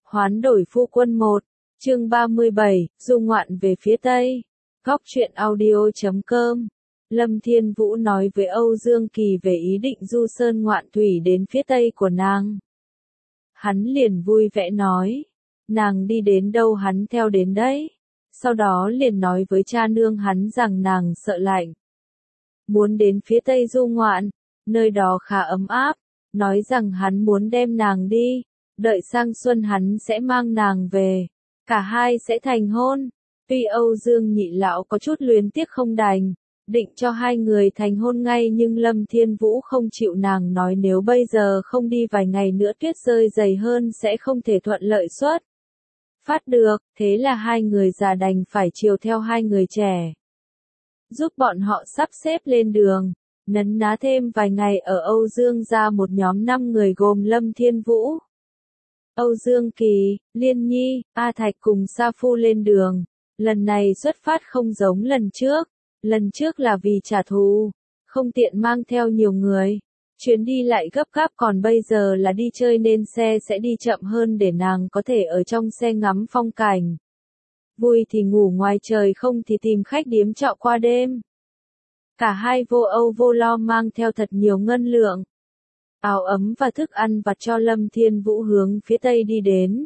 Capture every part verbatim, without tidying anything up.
Hoán đổi phu quân một, chương ba mươi bảy, du ngoạn về phía Tây. Góc truyện audio chấm com. Lâm Thiên Vũ nói với Âu Dương Kỳ về ý định du sơn ngoạn thủy đến phía Tây của nàng. Hắn liền vui vẻ nói, nàng đi đến đâu hắn theo đến đấy. Sau đó liền nói với cha nương hắn rằng nàng sợ lạnh, muốn đến phía Tây du ngoạn, nơi đó khá ấm áp, nói rằng hắn muốn đem nàng đi, đợi sang xuân hắn sẽ mang nàng về, cả hai sẽ thành hôn. Tuy Âu Dương nhị lão có chút luyến tiếc không đành, định cho hai người thành hôn ngay, nhưng Lâm Thiên Vũ không chịu, nàng nói nếu bây giờ không đi vài ngày nữa tuyết rơi dày hơn sẽ không thể thuận lợi xuất phát được, thế là hai người già đành phải chiều theo hai người trẻ, giúp bọn họ sắp xếp lên đường. Nấn ná thêm vài ngày ở Âu Dương gia, một nhóm năm người gồm Lâm Thiên Vũ, Âu Dương Kỳ, Liên Nhi, A Thạch cùng Sa Phu lên đường. Lần này xuất phát không giống lần trước, lần trước là vì trả thù, không tiện mang theo nhiều người, chuyến đi lại gấp gáp, còn bây giờ là đi chơi nên xe sẽ đi chậm hơn để nàng có thể ở trong xe ngắm phong cảnh. Vui thì ngủ ngoài trời, không thì tìm khách điếm trọ qua đêm. Cả hai vô âu vô lo mang theo thật nhiều ngân lượng, áo ấm và thức ăn vặt cho Lâm Thiên Vũ hướng phía Tây đi đến.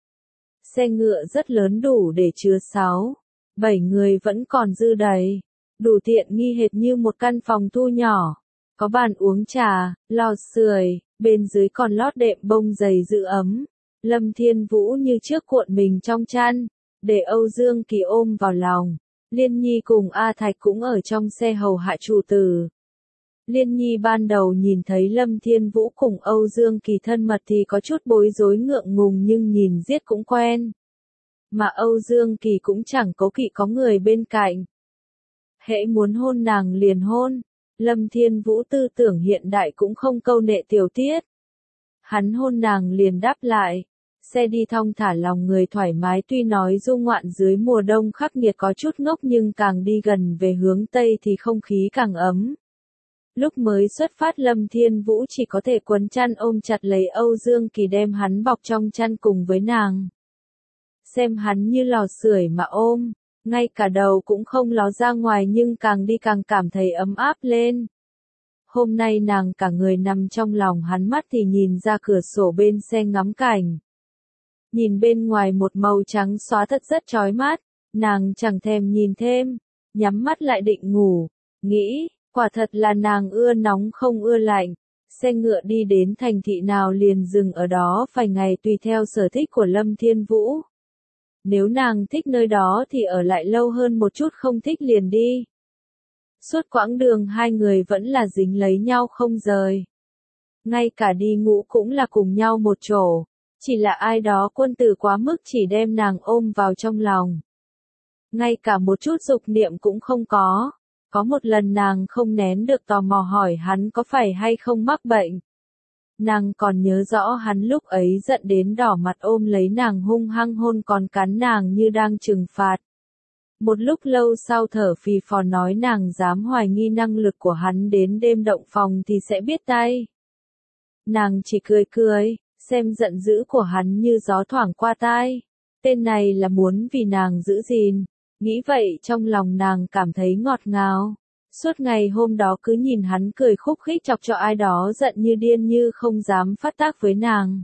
Xe ngựa rất lớn, đủ để chứa sáu, bảy người vẫn còn dư đầy, đủ tiện nghi hệt như một căn phòng thu nhỏ, có bàn uống trà, lò sưởi, bên dưới còn lót đệm bông dày giữ ấm. Lâm Thiên Vũ như trước cuộn mình trong chăn, để Âu Dương Kỳ ôm vào lòng. Liên Nhi cùng A Thạch cũng ở trong xe hầu hạ chủ tử. Liên Nhi ban đầu nhìn thấy Lâm Thiên Vũ cùng Âu Dương Kỳ thân mật thì có chút bối rối ngượng ngùng, nhưng nhìn giết cũng quen. Mà Âu Dương Kỳ cũng chẳng cố kỵ có người bên cạnh. Hễ muốn hôn nàng liền hôn. Lâm Thiên Vũ tư tưởng hiện đại cũng không câu nệ tiểu tiết. Hắn hôn nàng liền đáp lại. Xe đi thong thả, lòng người thoải mái, tuy nói du ngoạn dưới mùa đông khắc nghiệt có chút ngốc, nhưng càng đi gần về hướng Tây thì không khí càng ấm. Lúc mới xuất phát Lâm Thiên Vũ chỉ có thể quấn chăn ôm chặt lấy Âu Dương Kỳ, đem hắn bọc trong chăn cùng với nàng. Xem hắn như lò sưởi mà ôm, ngay cả đầu cũng không ló ra ngoài, nhưng càng đi càng cảm thấy ấm áp lên. Hôm nay nàng cả người nằm trong lòng hắn, mắt thì nhìn ra cửa sổ bên xe ngắm cảnh. Nhìn bên ngoài một màu trắng xóa thật rất chói mắt, nàng chẳng thèm nhìn thêm, nhắm mắt lại định ngủ, nghĩ, quả thật là nàng ưa nóng không ưa lạnh. Xe ngựa đi đến thành thị nào liền dừng ở đó vài ngày, tùy theo sở thích của Lâm Thiên Vũ. Nếu nàng thích nơi đó thì ở lại lâu hơn một chút, không thích liền đi. Suốt quãng đường hai người vẫn là dính lấy nhau không rời. Ngay cả đi ngủ cũng là cùng nhau một chỗ. Chỉ là ai đó quân tử quá mức, chỉ đem nàng ôm vào trong lòng. Ngay cả một chút dục niệm cũng không có. Có một lần nàng không nén được tò mò hỏi hắn có phải hay không mắc bệnh. Nàng còn nhớ rõ hắn lúc ấy giận đến đỏ mặt ôm lấy nàng hung hăng hôn, còn cắn nàng như đang trừng phạt. Một lúc lâu sau thở phì phò nói nàng dám hoài nghi năng lực của hắn, đến đêm động phòng thì sẽ biết tay. Nàng chỉ cười cười, xem giận dữ của hắn như gió thoảng qua tai. Tên này là muốn vì nàng giữ gìn. Nghĩ vậy trong lòng nàng cảm thấy ngọt ngào. Suốt ngày hôm đó cứ nhìn hắn cười khúc khích chọc cho ai đó giận như điên, như không dám phát tác với nàng.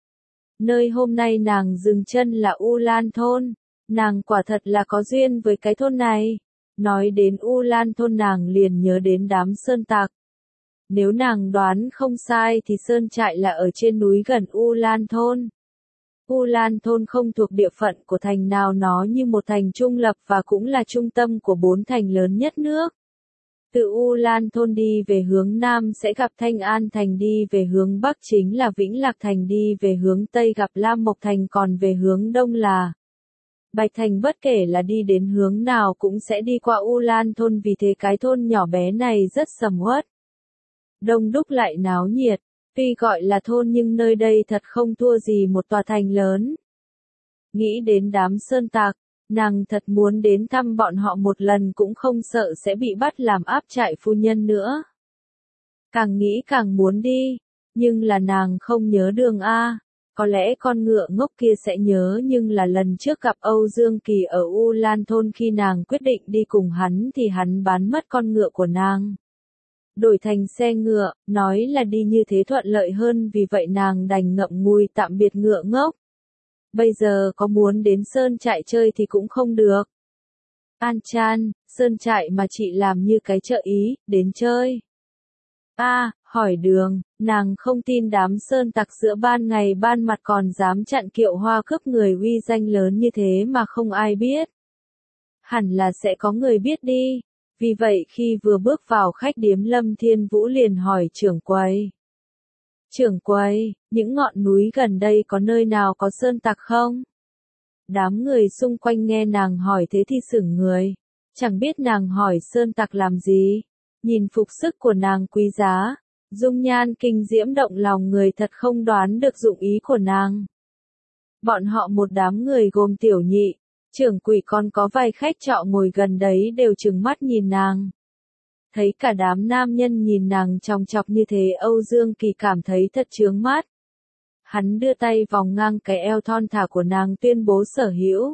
Nơi hôm nay nàng dừng chân là U Lan thôn. Nàng quả thật là có duyên với cái thôn này. Nói đến U Lan thôn nàng liền nhớ đến đám sơn tặc. Nếu nàng đoán không sai thì sơn trại là ở trên núi gần U Lan thôn. U Lan thôn không thuộc địa phận của thành nào, nó như một thành trung lập và cũng là trung tâm của bốn thành lớn nhất nước. Từ U Lan thôn đi về hướng Nam sẽ gặp Thanh An thành, đi về hướng Bắc chính là Vĩnh Lạc thành, đi về hướng Tây gặp Lam Mộc thành, còn về hướng Đông là Bạch thành. Bất kể là đi đến hướng nào cũng sẽ đi qua U Lan thôn, vì thế cái thôn nhỏ bé này rất sầm uất. Đông đúc lại náo nhiệt. Tuy gọi là thôn nhưng nơi đây thật không thua gì một tòa thành lớn. Nghĩ đến đám sơn tặc, nàng thật muốn đến thăm bọn họ một lần, cũng không sợ sẽ bị bắt làm áp trại phu nhân nữa. Càng nghĩ càng muốn đi, nhưng là nàng không nhớ đường a. Có lẽ con ngựa ngốc kia sẽ nhớ nhưng là lần trước gặp Âu Dương Kỳ ở U Lan Thôn khi nàng quyết định đi cùng hắn thì hắn bán mất con ngựa của nàng. Đổi thành xe ngựa, nói là đi như thế thuận lợi hơn vì vậy nàng đành ngậm ngùi tạm biệt ngựa ngốc. Bây giờ có muốn đến sơn trại chơi thì cũng không được. An Chan, sơn trại mà chị làm như cái chợ Ý, đến chơi. A, à, hỏi đường, nàng không tin đám sơn tặc giữa ban ngày ban mặt còn dám chặn kiệu hoa cướp người uy danh lớn như thế mà không ai biết. Hẳn là sẽ có người biết đi. Vì vậy khi vừa bước vào khách điếm Lâm Thiên Vũ liền hỏi trưởng quầy. Trưởng quầy, những ngọn núi gần đây có nơi nào có sơn tặc không? Đám người xung quanh nghe nàng hỏi thế thì sửng người. Chẳng biết nàng hỏi sơn tặc làm gì. Nhìn phục sức của nàng quý giá, dung nhan kinh diễm động lòng người thật không đoán được dụng ý của nàng. Bọn họ một đám người gồm tiểu nhị, trưởng quỷ còn có vài khách trọ ngồi gần đấy đều trừng mắt nhìn nàng. Thấy cả đám nam nhân nhìn nàng chòng chọc như thế Âu Dương Kỳ cảm thấy thật chướng mắt. Hắn đưa tay vòng ngang cái eo thon thả của nàng tuyên bố sở hữu.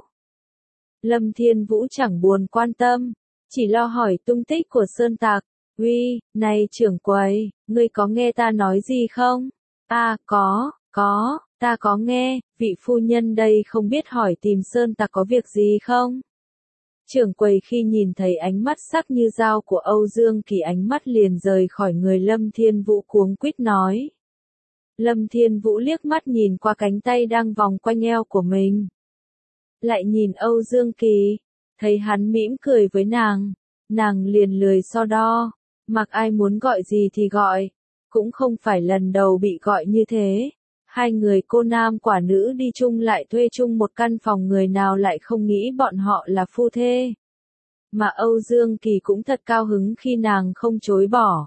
Lâm Thiên Vũ chẳng buồn quan tâm, chỉ lo hỏi tung tích của sơn tặc. Uy, này trưởng quầy, ngươi có nghe ta nói gì không? À, có, có, ta có nghe, vị phu nhân đây không biết hỏi tìm sơn tặc có việc gì không? Trưởng quầy khi nhìn thấy ánh mắt sắc như dao của Âu Dương Kỳ ánh mắt liền rời khỏi người Lâm Thiên Vũ cuống quýt nói. Lâm Thiên Vũ liếc mắt nhìn qua cánh tay đang vòng quanh eo của mình. Lại nhìn Âu Dương Kỳ, thấy hắn mỉm cười với nàng, nàng liền lười so đo, mặc ai muốn gọi gì thì gọi, cũng không phải lần đầu bị gọi như thế. Hai người cô nam quả nữ đi chung lại thuê chung một căn phòng người nào lại không nghĩ bọn họ là phu thê. Mà Âu Dương Kỳ cũng thật cao hứng khi nàng không chối bỏ.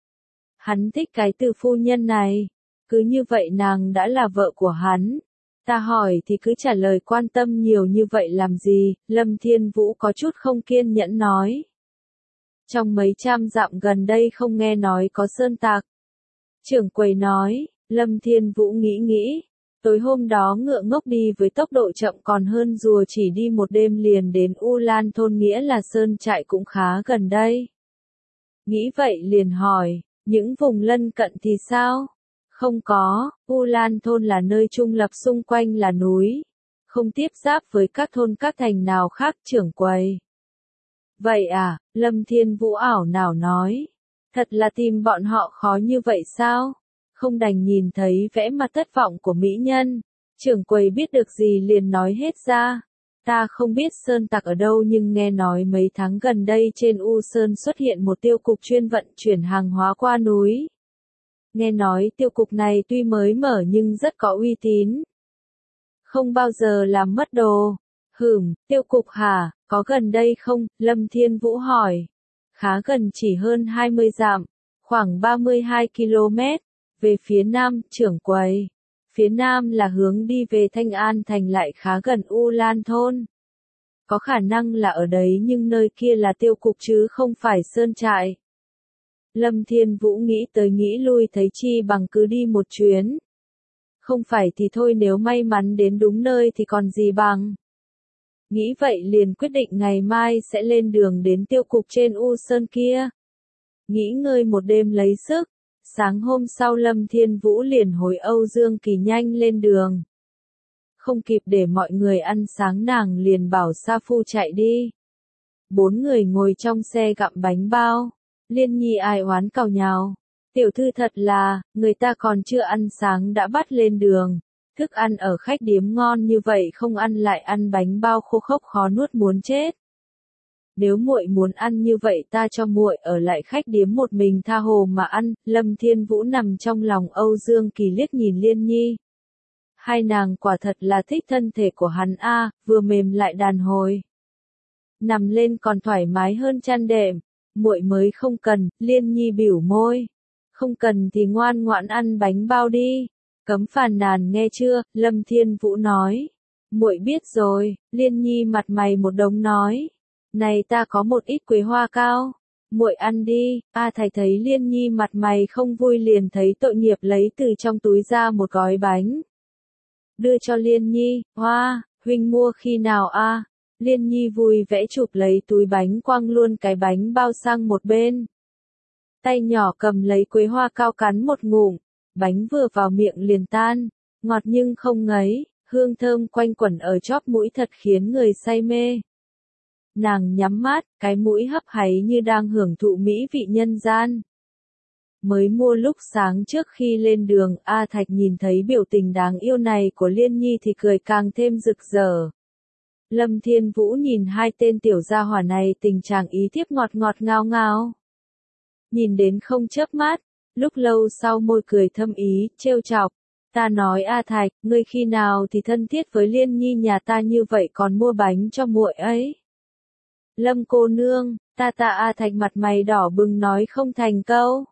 Hắn thích cái từ phu nhân này, cứ như vậy nàng đã là vợ của hắn. Ta hỏi thì cứ trả lời quan tâm nhiều như vậy làm gì, Lâm Thiên Vũ có chút không kiên nhẫn nói. Trong mấy trăm dặm gần đây không nghe nói có sơn tặc. Trưởng quầy nói, Lâm Thiên Vũ nghĩ nghĩ, tối hôm đó ngựa ngốc đi với tốc độ chậm còn hơn rùa chỉ đi một đêm liền đến U Lan Thôn nghĩa là sơn trại cũng khá gần đây. Nghĩ vậy liền hỏi, những vùng lân cận thì sao? Không có, U Lan Thôn là nơi trung lập xung quanh là núi, không tiếp giáp với các thôn các thành nào khác trưởng quầy. Vậy à, Lâm Thiên Vũ ảo nào nói, thật là tìm bọn họ khó như vậy sao? Không đành nhìn thấy vẻ mặt thất vọng của mỹ nhân, trưởng quầy biết được gì liền nói hết ra. Ta không biết sơn tặc ở đâu nhưng nghe nói mấy tháng gần đây trên U Sơn xuất hiện một tiêu cục chuyên vận chuyển hàng hóa qua núi. Nghe nói tiêu cục này tuy mới mở nhưng rất có uy tín. Không bao giờ làm mất đồ. Hửm, tiêu cục hả, có gần đây không? Lâm Thiên Vũ hỏi. Khá gần chỉ hơn hai mươi dặm, khoảng ba mươi hai ki lô mét. Về phía nam, trưởng quầy. Phía nam là hướng đi về Thanh An thành lại khá gần U Lan Thôn. Có khả năng là ở đấy nhưng nơi kia là tiêu cục chứ không phải sơn trại. Lâm Thiên Vũ nghĩ tới nghĩ lui thấy chi bằng cứ đi một chuyến. Không phải thì thôi nếu may mắn đến đúng nơi thì còn gì bằng. Nghĩ vậy liền quyết định ngày mai sẽ lên đường đến tiêu cục trên U Sơn kia. Nghỉ ngơi một đêm lấy sức. Sáng hôm sau Lâm Thiên Vũ liền hối Âu Dương Kỳ nhanh lên đường. Không kịp để mọi người ăn sáng nàng liền bảo Sa Phu chạy đi. Bốn người ngồi trong xe gặm bánh bao. Liên Nhi ai oán càu nhào. Tiểu thư thật là, người ta còn chưa ăn sáng đã bắt lên đường. Thức ăn ở khách điếm ngon như vậy không ăn lại ăn bánh bao khô khốc khó nuốt muốn chết. Nếu muội muốn ăn như vậy ta cho muội ở lại khách điếm một mình tha hồ mà ăn. Lâm Thiên Vũ nằm trong lòng Âu Dương Kỳ liếc nhìn Liên Nhi. Hai nàng quả thật là thích thân thể của hắn a, vừa mềm lại đàn hồi. Nằm lên còn thoải mái hơn chăn đệm. Muội mới không cần, Liên Nhi bĩu môi. Không cần thì ngoan ngoãn ăn bánh bao đi. Cấm phàn nàn nghe chưa, Lâm Thiên Vũ nói. Muội biết rồi, Liên Nhi mặt mày một đống nói. Này ta có một ít quế hoa cao. Muội ăn đi. A thầy thấy Liên Nhi mặt mày không vui liền thấy tội nghiệp lấy từ trong túi ra một gói bánh. đưa cho Liên Nhi, hoa, huynh mua khi nào a? Liên Nhi vui vẻ chụp lấy túi bánh quăng luôn cái bánh bao sang một bên. Tay nhỏ cầm lấy quế hoa cao cắn một ngụm, bánh vừa vào miệng liền tan, ngọt nhưng không ngấy, hương thơm quanh quẩn ở chóp mũi thật khiến người say mê. Nàng nhắm mắt, cái mũi hấp háy như đang hưởng thụ mỹ vị nhân gian. Mới mua lúc sáng trước khi lên đường, A Thạch nhìn thấy biểu tình đáng yêu này của Liên Nhi thì cười càng thêm rực rỡ. Lâm Thiên Vũ nhìn hai tên tiểu gia hỏa này tình trạng ý thiếp ngọt ngọt ngào ngào. Nhìn đến không chớp mắt, lúc lâu sau môi cười thâm ý, trêu chọc. Ta nói A Thạch, ngươi khi nào thì thân thiết với Liên Nhi nhà ta như vậy còn mua bánh cho muội ấy. Lâm cô nương, ta ta A Thạch mặt mày đỏ bừng nói không thành câu.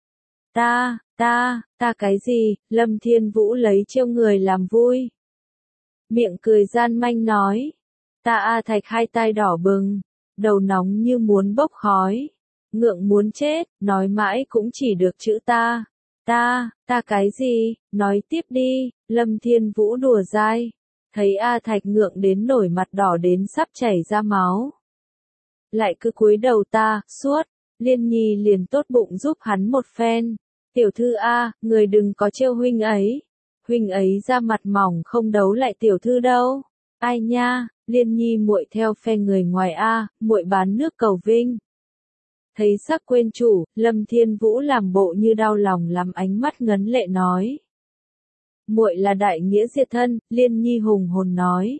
Ta, ta, ta cái gì, Lâm Thiên Vũ lấy trêu người làm vui. Miệng cười gian manh nói. Ta A Thạch hai tai đỏ bừng, đầu nóng như muốn bốc khói. Ngượng muốn chết, nói mãi cũng chỉ được chữ ta. Ta, ta cái gì, nói tiếp đi, Lâm Thiên Vũ đùa dai. Thấy A Thạch ngượng đến nổi mặt đỏ đến sắp chảy ra máu. Lại cứ cúi đầu ta, suốt, Liên Nhi liền tốt bụng giúp hắn một phen. Tiểu thư A, người đừng có trêu huynh ấy. Huynh ấy ra mặt mỏng không đấu lại tiểu thư đâu. Ai nha, Liên Nhi muội theo phe người ngoài A, muội bán nước cầu vinh. Thấy sắc quên chủ, Lâm Thiên Vũ làm bộ như đau lòng lắm ánh mắt ngấn lệ nói. Muội là đại nghĩa diệt thân, Liên Nhi hùng hồn nói.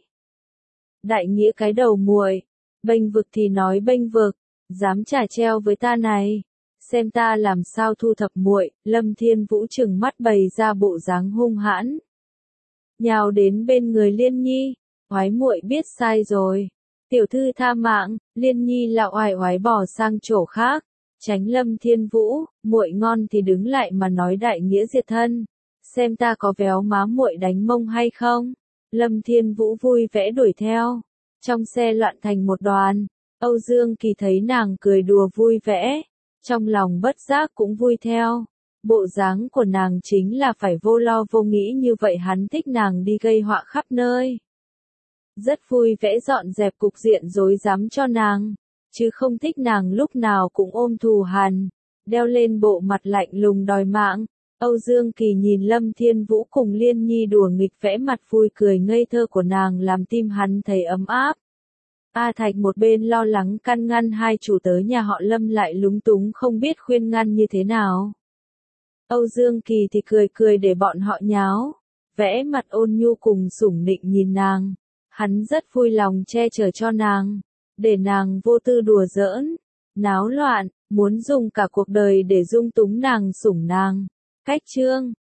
Đại nghĩa cái đầu muội, bênh vực thì nói bênh vực, dám trả treo với ta này, xem ta làm sao thu thập muội. Lâm Thiên Vũ trừng mắt bày ra bộ dáng hung hãn, nhào đến bên người Liên Nhi, oái muội biết sai rồi. Tiểu thư tha mạng, Liên Nhi lạo oải oái bỏ sang chỗ khác, tránh Lâm Thiên Vũ, muội ngon thì đứng lại mà nói đại nghĩa diệt thân, xem ta có véo má muội đánh mông hay không. Lâm Thiên Vũ vui vẻ đuổi theo, trong xe loạn thành một đoàn. Âu Dương Kỳ thấy nàng cười đùa vui vẻ, trong lòng bất giác cũng vui theo. Bộ dáng của nàng chính là phải vô lo vô nghĩ như vậy, hắn thích nàng đi gây họa khắp nơi. Rất vui vẻ dọn dẹp cục diện rối rắm cho nàng, chứ không thích nàng lúc nào cũng ôm thù hằn, đeo lên bộ mặt lạnh lùng đòi mạng. Âu Dương Kỳ nhìn Lâm Thiên Vũ cùng Liên Nhi đùa nghịch vẽ mặt vui cười ngây thơ của nàng làm tim hắn thấy ấm áp. A Thạch một bên lo lắng căn ngăn hai chủ tớ nhà họ Lâm lại lúng túng không biết khuyên ngăn như thế nào. Âu Dương Kỳ thì cười cười để bọn họ nháo, vẽ mặt ôn nhu cùng sủng nịnh nhìn nàng. Hắn rất vui lòng che chở cho nàng, để nàng vô tư đùa giỡn, náo loạn, muốn dùng cả cuộc đời để dung túng nàng sủng nàng. Cách chương